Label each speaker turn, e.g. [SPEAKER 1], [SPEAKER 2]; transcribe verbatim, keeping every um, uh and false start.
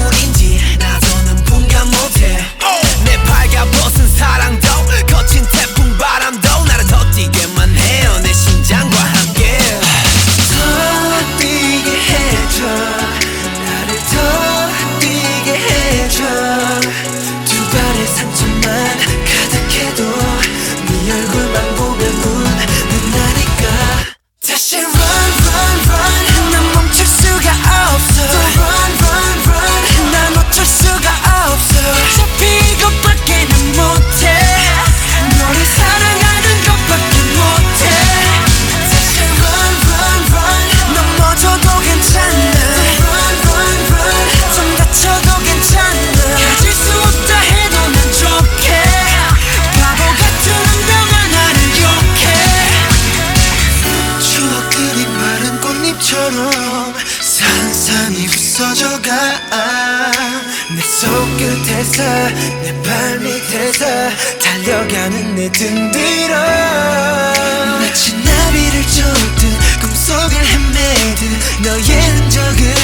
[SPEAKER 1] 때문인지 나도는 분간 못해. 내 발가벗은 사랑도 거친 태풍 바람도 나를 더 뛰게만 해요. 내 심장과 함께 더 뛰게 해줘. 나를 더 뛰게 해줘. 두 발의 상처만 가득해도 네 얼굴만 보면 웃는 나니까 다시 run run run. 난 멈출 수가 없어. 또 run run run. 난 어쩔 수가 없어. 어차피 이것밖에는 못해. 너를 사랑하는 것밖에 못해. 다시 run run run. 넘어져도 괜찮아. 또 run run run. 좀 다쳐도 괜찮아. 가질 수 없다 해도 난 좋게. 바보 같은 운명 하나를 욕해. 추억들이 마른 꽃잎처럼 산산이 부서져가. 내 손끝에서 내 발밑에서 달려가는 내 등 뒤로 마치 나비를 쫓듯 꿈속을 헤매듯 너의 흔적을